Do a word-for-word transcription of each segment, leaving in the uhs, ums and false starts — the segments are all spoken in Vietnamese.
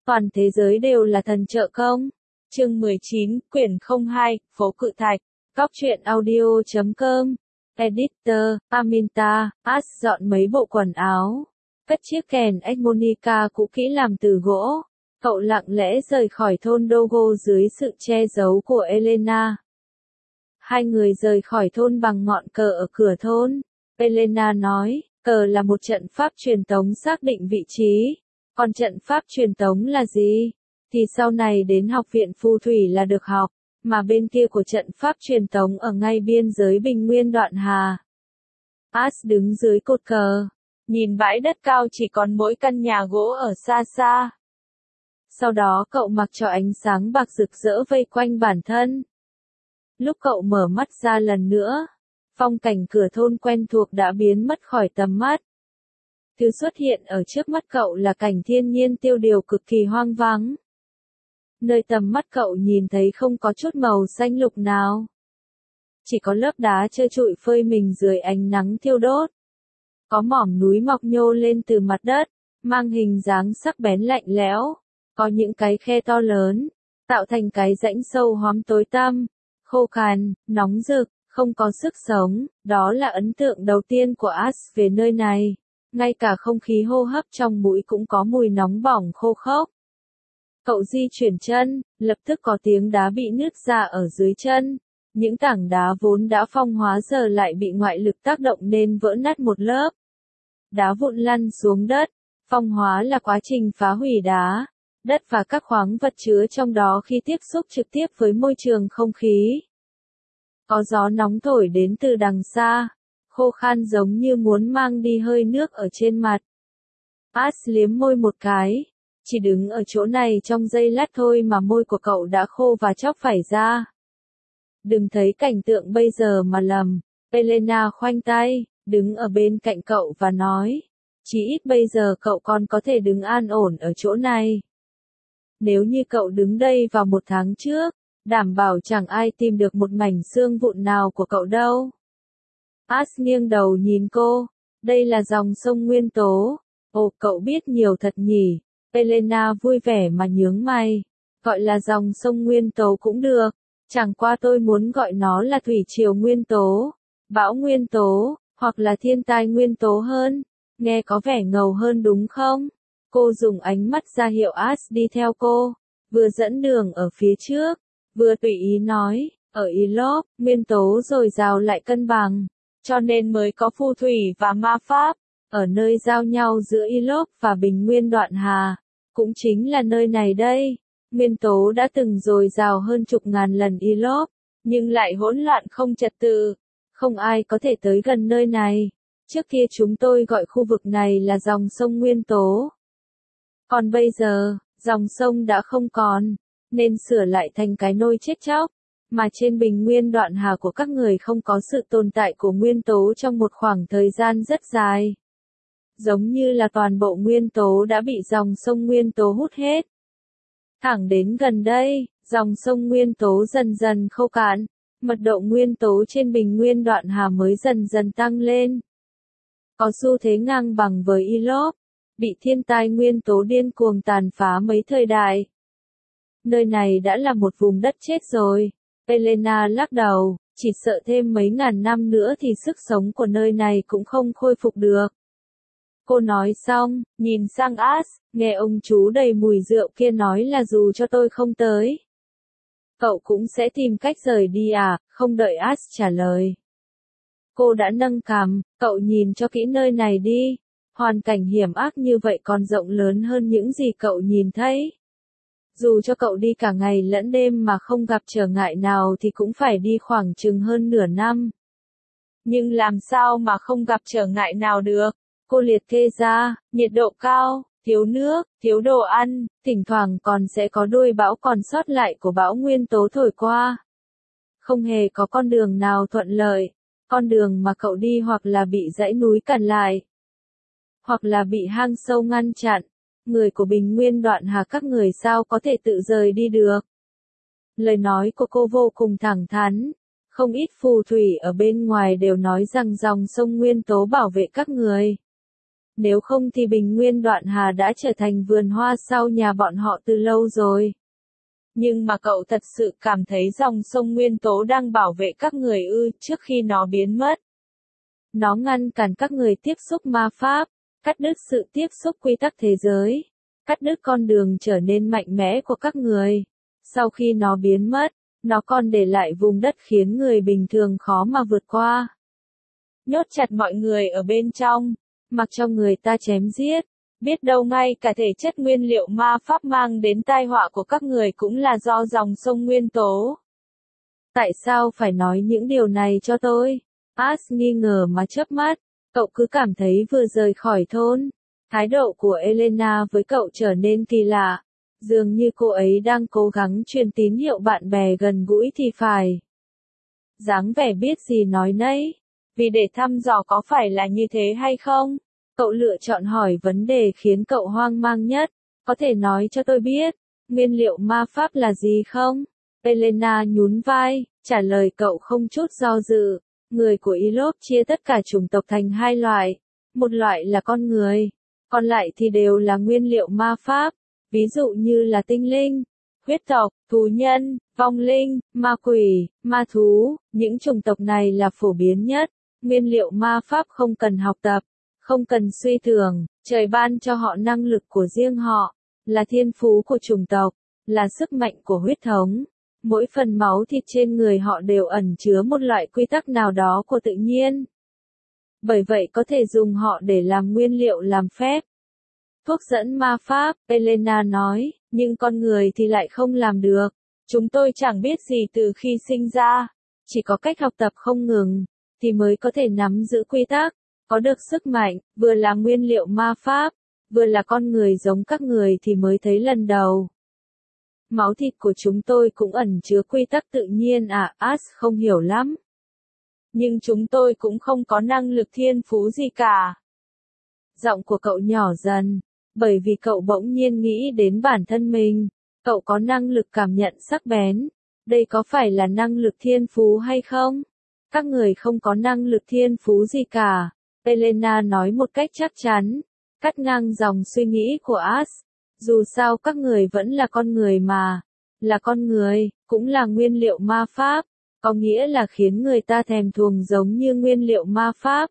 Toàn thế giới đều là thần trợ công. Chương mười chín, quyển không hai, phố Cự Thạch. Góc truyện audio chấm com. Editor, Aminta, As dọn mấy bộ quần áo. Cất chiếc kèn harmonica cũ kỹ làm từ gỗ. Cậu lặng lẽ rời khỏi thôn Dogo dưới sự che giấu của Elena. Hai người rời khỏi thôn bằng ngọn cờ ở cửa thôn. Elena nói, cờ là một trận pháp truyền tống xác định vị trí. Còn trận pháp truyền tống là gì? Thì sau này đến học viện phù thủy là được học, mà bên kia của trận pháp truyền tống ở ngay biên giới Bình Nguyên Đoạn Hà. As đứng dưới cột cờ, nhìn bãi đất cao chỉ còn mỗi căn nhà gỗ ở xa xa. Sau đó cậu mặc cho ánh sáng bạc rực rỡ vây quanh bản thân. Lúc cậu mở mắt ra lần nữa, phong cảnh cửa thôn quen thuộc đã biến mất khỏi tầm mắt. Thứ xuất hiện ở trước mắt cậu là cảnh thiên nhiên tiêu điều cực kỳ hoang vắng. Nơi tầm mắt cậu nhìn thấy không có chút màu xanh lục nào. Chỉ có lớp đá trơ trụi phơi mình dưới ánh nắng thiêu đốt. Có mỏm núi mọc nhô lên từ mặt đất, mang hình dáng sắc bén lạnh lẽo. Có những cái khe to lớn, tạo thành cái rãnh sâu hoắm tối tăm, khô khan, nóng rực, không có sức sống. Đó là ấn tượng đầu tiên của As về nơi này. Ngay cả không khí hô hấp trong mũi cũng có mùi nóng bỏng khô khốc. Cậu di chuyển chân, lập tức có tiếng đá bị nứt ra ở dưới chân. Những tảng đá vốn đã phong hóa giờ lại bị ngoại lực tác động nên vỡ nát một lớp. Đá vụn lăn xuống đất. Phong hóa là quá trình phá hủy đá, đất và các khoáng vật chứa trong đó khi tiếp xúc trực tiếp với môi trường không khí. Có gió nóng thổi đến từ đằng xa, khô khan giống như muốn mang đi hơi nước ở trên mặt. As liếm môi một cái. Chỉ đứng ở chỗ này trong giây lát thôi mà môi của cậu đã khô và chóc phải ra. Đừng thấy cảnh tượng bây giờ mà lầm. Elena khoanh tay, đứng ở bên cạnh cậu và nói. Chỉ ít bây giờ cậu còn có thể đứng an ổn ở chỗ này. Nếu như cậu đứng đây vào một tháng trước, đảm bảo chẳng ai tìm được một mảnh xương vụn nào của cậu đâu. As nghiêng đầu nhìn cô. Đây là dòng sông nguyên tố. Ồ, cậu biết nhiều thật nhỉ. Elena vui vẻ mà nhướng mày. Gọi là dòng sông nguyên tố cũng được. Chẳng qua tôi muốn gọi nó là thủy triều nguyên tố, bão nguyên tố, hoặc là thiên tai nguyên tố hơn. Nghe có vẻ ngầu hơn đúng không? Cô dùng ánh mắt ra hiệu As đi theo cô. Vừa dẫn đường ở phía trước, vừa tùy ý nói, ở Ilop, nguyên tố dồi dào lại cân bằng. Cho nên mới có phù thủy và ma pháp. Ở nơi giao nhau giữa Ilop và Bình Nguyên Đoạn Hà, cũng chính là nơi này đây. Nguyên tố đã từng dồi dào hơn chục ngàn lần Ilop, nhưng lại hỗn loạn không trật tự. Không ai có thể tới gần nơi này. Trước kia chúng tôi gọi khu vực này là dòng sông nguyên tố. Còn bây giờ, dòng sông đã không còn, nên sửa lại thành cái nôi chết chóc. Mà trên Bình Nguyên Đoạn Hà của các người không có sự tồn tại của nguyên tố trong một khoảng thời gian rất dài. Giống như là toàn bộ nguyên tố đã bị dòng sông nguyên tố hút hết. Thẳng đến gần đây, dòng sông nguyên tố dần dần khô cạn, mật độ nguyên tố trên Bình Nguyên Đoạn Hà mới dần dần tăng lên. Có xu thế ngang bằng với Ilop, bị thiên tai nguyên tố điên cuồng tàn phá mấy thời đại. Nơi này đã là một vùng đất chết rồi. Elena lắc đầu, chỉ sợ thêm mấy ngàn năm nữa thì sức sống của nơi này cũng không khôi phục được. Cô nói xong, nhìn sang As, nghe ông chú đầy mùi rượu kia nói là dù cho tôi không tới, cậu cũng sẽ tìm cách rời đi à, không đợi As trả lời. Cô đã nâng cằm, cậu nhìn cho kỹ nơi này đi, hoàn cảnh hiểm ác như vậy còn rộng lớn hơn những gì cậu nhìn thấy. Dù cho cậu đi cả ngày lẫn đêm mà không gặp trở ngại nào thì cũng phải đi khoảng chừng hơn nửa năm. Nhưng làm sao mà không gặp trở ngại nào được? Cô liệt kê ra, nhiệt độ cao, thiếu nước, thiếu đồ ăn, thỉnh thoảng còn sẽ có đuôi bão còn sót lại của bão nguyên tố thổi qua. Không hề có con đường nào thuận lợi, con đường mà cậu đi hoặc là bị dãy núi cản lại, hoặc là bị hang sâu ngăn chặn. Người của Bình Nguyên Đoạn Hà các người sao có thể tự rời đi được. Lời nói của cô vô cùng thẳng thắn. Không ít phù thủy ở bên ngoài đều nói rằng dòng sông nguyên tố bảo vệ các người. Nếu không thì Bình Nguyên Đoạn Hà đã trở thành vườn hoa sau nhà bọn họ từ lâu rồi. Nhưng mà cậu thật sự cảm thấy dòng sông nguyên tố đang bảo vệ các người ư trước khi nó biến mất. Nó ngăn cản các người tiếp xúc ma pháp, cắt đứt sự tiếp xúc quy tắc thế giới, cắt đứt con đường trở nên mạnh mẽ của các người. Sau khi nó biến mất, nó còn để lại vùng đất khiến người bình thường khó mà vượt qua. Nhốt chặt mọi người ở bên trong, mặc cho người ta chém giết, biết đâu ngay cả thể chất nguyên liệu ma pháp mang đến tai họa của các người cũng là do dòng sông nguyên tố. Tại sao phải nói những điều này cho tôi? Ash nghi ngờ mà chớp mắt, cậu cứ cảm thấy vừa rời khỏi thôn. Thái độ của Elena với cậu trở nên kỳ lạ, dường như cô ấy đang cố gắng truyền tín hiệu bạn bè gần gũi thì phải. Dáng vẻ biết gì nói nấy, vì để thăm dò có phải là như thế hay không? Cậu lựa chọn hỏi vấn đề khiến cậu hoang mang nhất, có thể nói cho tôi biết, nguyên liệu ma pháp là gì không? Elena nhún vai, trả lời cậu không chút do dự. Người của Ilop chia tất cả chủng tộc thành hai loại, một loại là con người, còn lại thì đều là nguyên liệu ma pháp, ví dụ như là tinh linh, huyết tộc, thú nhân, vong linh, ma quỷ, ma thú, những chủng tộc này là phổ biến nhất. Nguyên liệu ma pháp không cần học tập, không cần suy tưởng, trời ban cho họ năng lực của riêng họ, là thiên phú của chủng tộc, là sức mạnh của huyết thống. Mỗi phần máu thịt trên người họ đều ẩn chứa một loại quy tắc nào đó của tự nhiên. Bởi vậy có thể dùng họ để làm nguyên liệu làm phép. Thuốc dẫn ma pháp, Elena nói, nhưng con người thì lại không làm được. Chúng tôi chẳng biết gì từ khi sinh ra, chỉ có cách học tập không ngừng, thì mới có thể nắm giữ quy tắc, có được sức mạnh, vừa là nguyên liệu ma pháp, vừa là con người giống các người thì mới thấy lần đầu. Máu thịt của chúng tôi cũng ẩn chứa quy tắc tự nhiên à, Ash không hiểu lắm. Nhưng chúng tôi cũng không có năng lực thiên phú gì cả. Giọng của cậu nhỏ dần, bởi vì cậu bỗng nhiên nghĩ đến bản thân mình, cậu có năng lực cảm nhận sắc bén. Đây có phải là năng lực thiên phú hay không? Các người không có năng lực thiên phú gì cả, Elena nói một cách chắc chắn, cắt ngang dòng suy nghĩ của Ash. Dù sao các người vẫn là con người mà, là con người, cũng là nguyên liệu ma pháp, có nghĩa là khiến người ta thèm thuồng giống như nguyên liệu ma pháp.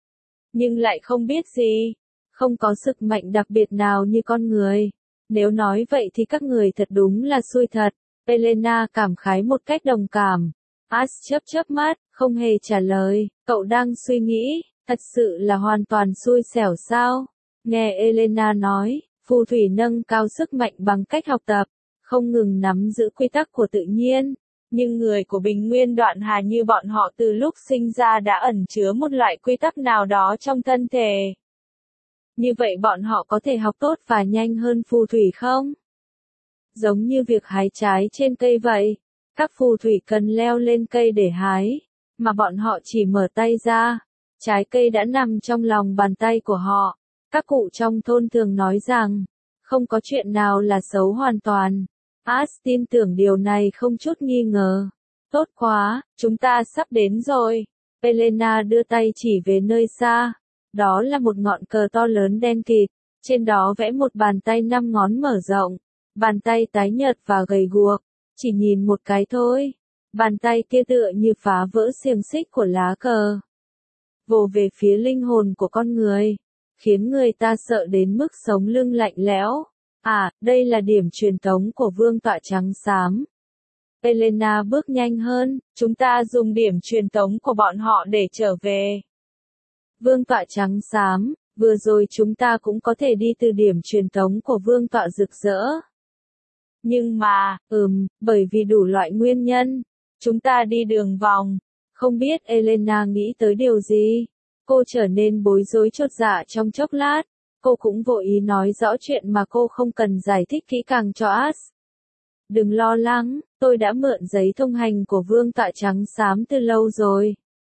Nhưng lại không biết gì, không có sức mạnh đặc biệt nào như con người. Nếu nói vậy thì các người thật đúng là xui thật, Elena cảm khái một cách đồng cảm. Ash chớp chớp mắt, không hề trả lời, cậu đang suy nghĩ, thật sự là hoàn toàn xui xẻo sao? Nghe Elena nói, phù thủy nâng cao sức mạnh bằng cách học tập, không ngừng nắm giữ quy tắc của tự nhiên. Nhưng người của Bình Nguyên Đoạn Hà như bọn họ từ lúc sinh ra đã ẩn chứa một loại quy tắc nào đó trong thân thể. Như vậy bọn họ có thể học tốt và nhanh hơn phù thủy không? Giống như việc hái trái trên cây vậy, các phù thủy cần leo lên cây để hái, mà bọn họ chỉ mở tay ra, trái cây đã nằm trong lòng bàn tay của họ. Các cụ trong thôn thường nói rằng, không có chuyện nào là xấu hoàn toàn. Ash tin tưởng điều này không chút nghi ngờ. Tốt quá, chúng ta sắp đến rồi. Elena đưa tay chỉ về nơi xa. Đó là một ngọn cờ to lớn đen kịt, trên đó vẽ một bàn tay năm ngón mở rộng. Bàn tay tái nhợt và gầy guộc, chỉ nhìn một cái thôi. Bàn tay kia tựa như phá vỡ xiềng xích của lá cờ, vồ về phía linh hồn của con người, khiến người ta sợ đến mức sống lưng lạnh lẽo. À, đây là điểm truyền tống của vương tọa trắng xám. Elena bước nhanh hơn, chúng ta dùng điểm truyền tống của bọn họ để trở về. Vương tọa trắng xám, vừa rồi chúng ta cũng có thể đi từ điểm truyền tống của vương tọa rực rỡ. Nhưng mà, ừm, bởi vì đủ loại nguyên nhân, chúng ta đi đường vòng. Không biết Elena nghĩ tới điều gì. Cô trở nên bối rối chột dạ trong chốc lát. Cô cũng vội ý nói rõ chuyện mà cô không cần giải thích kỹ càng cho Ash. Đừng lo lắng, tôi đã mượn giấy thông hành của vương tọa trắng xám từ lâu rồi,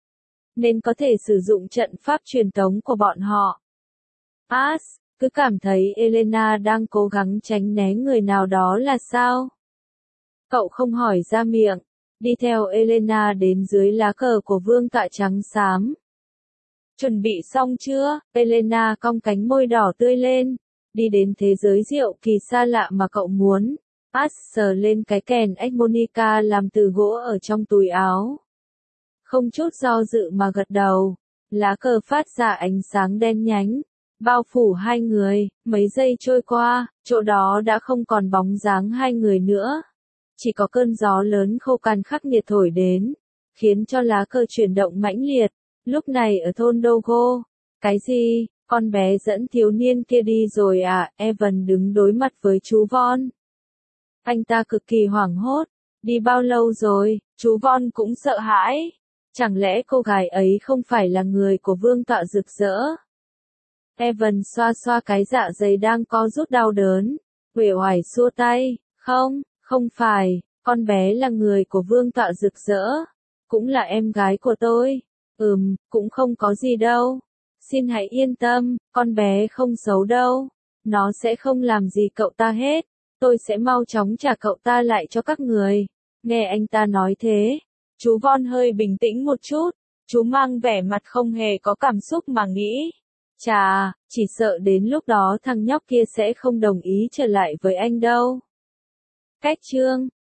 nên có thể sử dụng trận pháp truyền tống của bọn họ. Ash cứ cảm thấy Elena đang cố gắng tránh né người nào đó là sao? Cậu không hỏi ra miệng, đi theo Elena đến dưới lá cờ của vương tọa trắng xám. Chuẩn bị xong chưa? Elena cong cánh môi đỏ tươi lên. Đi đến thế giới rượu kỳ xa lạ mà cậu muốn. Ash sờ lên cái kèn harmonica làm từ gỗ ở trong túi áo. Không chút do dự mà gật đầu. Lá cờ phát ra ánh sáng đen nhánh. Bao phủ hai người, mấy giây trôi qua, chỗ đó đã không còn bóng dáng hai người nữa. Chỉ có cơn gió lớn khô cằn khắc nghiệt thổi đến, khiến cho lá cờ chuyển động mãnh liệt. Lúc này ở thôn Dogo, cái gì, con bé dẫn thiếu niên kia đi rồi à? Evan đứng đối mặt với chú Von. Anh ta cực kỳ hoảng hốt, đi bao lâu rồi? Chú Von cũng sợ hãi. Chẳng lẽ cô gái ấy không phải là người của vương tọa rực rỡ? Evan xoa xoa cái dạ dày đang co rút đau đớn, uể oải xua tay, không, không phải, con bé là người của vương tọa rực rỡ, cũng là em gái của tôi, ừm, cũng không có gì đâu, xin hãy yên tâm, con bé không xấu đâu, nó sẽ không làm gì cậu ta hết, tôi sẽ mau chóng trả cậu ta lại cho các người. Nghe anh ta nói thế, chú Von hơi bình tĩnh một chút, chú mang vẻ mặt không hề có cảm xúc mà nghĩ. Chà, chỉ sợ đến lúc đó thằng nhóc kia sẽ không đồng ý trở lại với anh đâu. Cách chương